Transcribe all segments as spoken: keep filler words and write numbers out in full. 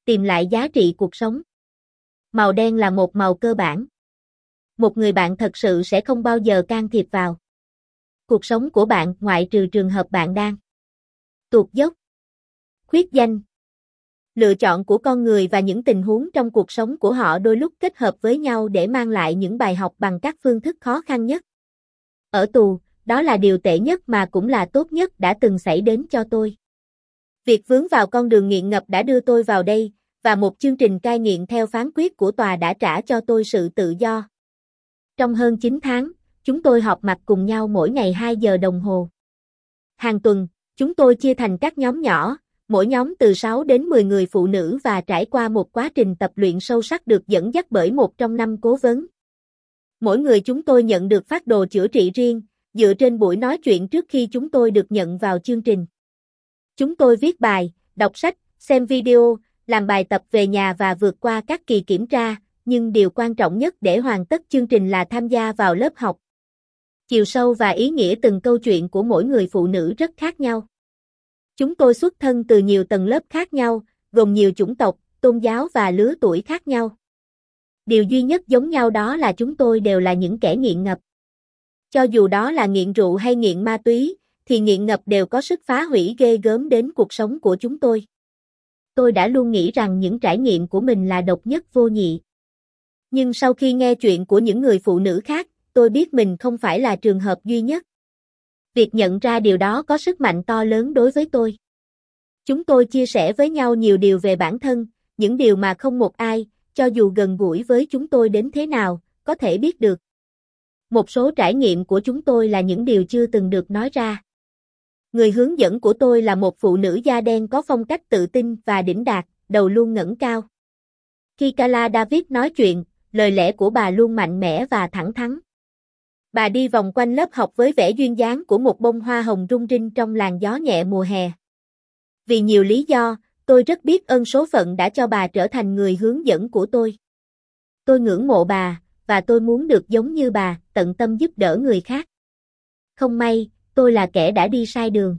tìm lại giá trị cuộc sống. Màu đen là một màu cơ bản. Một người bạn thật sự sẽ không bao giờ can thiệp vào cuộc sống của bạn ngoại trừ trường hợp bạn đang tuột dốc. Khuyết danh. Lựa chọn của con người và những tình huống trong cuộc sống của họ đôi lúc kết hợp với nhau để mang lại những bài học bằng các phương thức khó khăn nhất. Ở tù, đó là điều tệ nhất mà cũng là tốt nhất đã từng xảy đến cho tôi. Việc vướng vào con đường nghiện ngập đã đưa tôi vào đây, và một chương trình cai nghiện theo phán quyết của tòa đã trả cho tôi sự tự do. Trong hơn chín tháng, chúng tôi họp mặt cùng nhau mỗi ngày hai giờ đồng hồ. Hàng tuần, chúng tôi chia thành các nhóm nhỏ, mỗi nhóm từ sáu đến mười người phụ nữ và trải qua một quá trình tập luyện sâu sắc được dẫn dắt bởi một trong năm cố vấn. Mỗi người chúng tôi nhận được phác đồ chữa trị riêng, dựa trên buổi nói chuyện trước khi chúng tôi được nhận vào chương trình. Chúng tôi viết bài, đọc sách, xem video, làm bài tập về nhà và vượt qua các kỳ kiểm tra, nhưng điều quan trọng nhất để hoàn tất chương trình là tham gia vào lớp học. Chiều sâu và ý nghĩa từng câu chuyện của mỗi người phụ nữ rất khác nhau. Chúng tôi xuất thân từ nhiều tầng lớp khác nhau, gồm nhiều chủng tộc, tôn giáo và lứa tuổi khác nhau. Điều duy nhất giống nhau đó là chúng tôi đều là những kẻ nghiện ngập. Cho dù đó là nghiện rượu hay nghiện ma túy, thì nghiện ngập đều có sức phá hủy ghê gớm đến cuộc sống của chúng tôi. Tôi đã luôn nghĩ rằng những trải nghiệm của mình là độc nhất vô nhị. Nhưng sau khi nghe chuyện của những người phụ nữ khác, tôi biết mình không phải là trường hợp duy nhất. Việc nhận ra điều đó có sức mạnh to lớn đối với tôi. Chúng tôi chia sẻ với nhau nhiều điều về bản thân, những điều mà không một ai, cho dù gần gũi với chúng tôi đến thế nào, có thể biết được. Một số trải nghiệm của chúng tôi là những điều chưa từng được nói ra. Người hướng dẫn của tôi là một phụ nữ da đen có phong cách tự tin và đỉnh đạt, đầu luôn ngẩng cao. Khi Carla David nói chuyện, lời lẽ của bà luôn mạnh mẽ và thẳng thắn. Bà đi vòng quanh lớp học với vẻ duyên dáng của một bông hoa hồng rung rinh trong làn gió nhẹ mùa hè. Vì nhiều lý do, tôi rất biết ơn số phận đã cho bà trở thành người hướng dẫn của tôi. Tôi ngưỡng mộ bà, và tôi muốn được giống như bà, tận tâm giúp đỡ người khác. Không may, tôi là kẻ đã đi sai đường.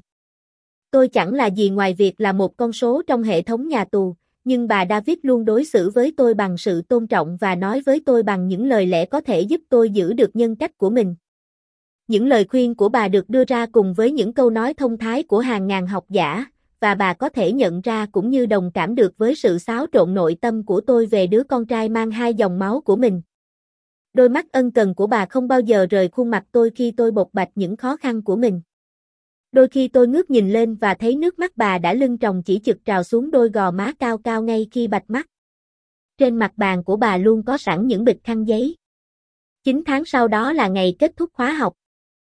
Tôi chẳng là gì ngoài việc là một con số trong hệ thống nhà tù, nhưng bà David luôn đối xử với tôi bằng sự tôn trọng và nói với tôi bằng những lời lẽ có thể giúp tôi giữ được nhân cách của mình. Những lời khuyên của bà được đưa ra cùng với những câu nói thông thái của hàng ngàn học giả, và bà có thể nhận ra cũng như đồng cảm được với sự xáo trộn nội tâm của tôi về đứa con trai mang hai dòng máu của mình. Đôi mắt ân cần của bà không bao giờ rời khuôn mặt tôi khi tôi bộc bạch những khó khăn của mình. Đôi khi tôi ngước nhìn lên và thấy nước mắt bà đã lưng tròng chỉ chực trào xuống đôi gò má cao cao ngay khi bạch mắt. Trên mặt bàn của bà luôn có sẵn những bịch khăn giấy. Chín tháng sau đó là ngày kết thúc khóa học.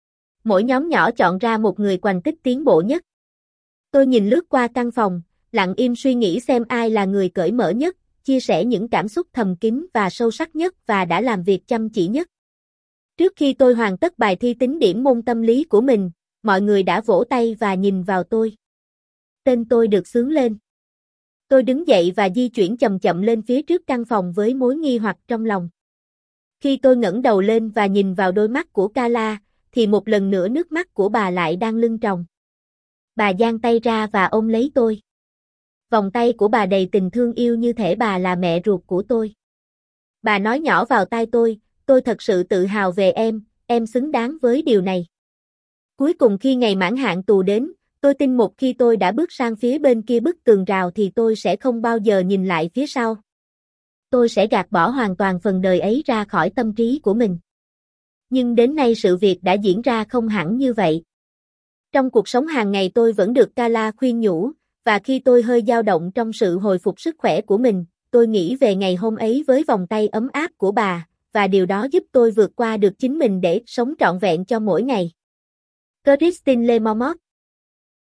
Mỗi nhóm nhỏ chọn ra một người thành tích tiến bộ nhất. Tôi nhìn lướt qua căn phòng, lặng im suy nghĩ xem ai là người cởi mở nhất, chia sẻ những cảm xúc thầm kín và sâu sắc nhất và đã làm việc chăm chỉ nhất. Trước khi tôi hoàn tất bài thi tính điểm môn tâm lý của mình, mọi người đã vỗ tay và nhìn vào tôi. Tên tôi được xướng lên. Tôi đứng dậy và di chuyển chậm chậm lên phía trước căn phòng với mối nghi hoặc trong lòng. Khi tôi ngẩng đầu lên và nhìn vào đôi mắt của Carla, thì một lần nữa nước mắt của bà lại đang lưng tròng. Bà giang tay ra và ôm lấy tôi. Vòng tay của bà đầy tình thương yêu như thể bà là mẹ ruột của tôi. Bà nói nhỏ vào tai tôi, tôi thật sự tự hào về em, em xứng đáng với điều này. Cuối cùng khi ngày mãn hạn tù đến, tôi tin một khi tôi đã bước sang phía bên kia bức tường rào thì tôi sẽ không bao giờ nhìn lại phía sau. Tôi sẽ gạt bỏ hoàn toàn phần đời ấy ra khỏi tâm trí của mình. Nhưng đến nay sự việc đã diễn ra không hẳn như vậy. Trong cuộc sống hàng ngày tôi vẫn được Carla khuyên nhủ, và khi tôi hơi dao động trong sự hồi phục sức khỏe của mình, tôi nghĩ về ngày hôm ấy với vòng tay ấm áp của bà, và điều đó giúp tôi vượt qua được chính mình để sống trọn vẹn cho mỗi ngày. Christine Le Marmot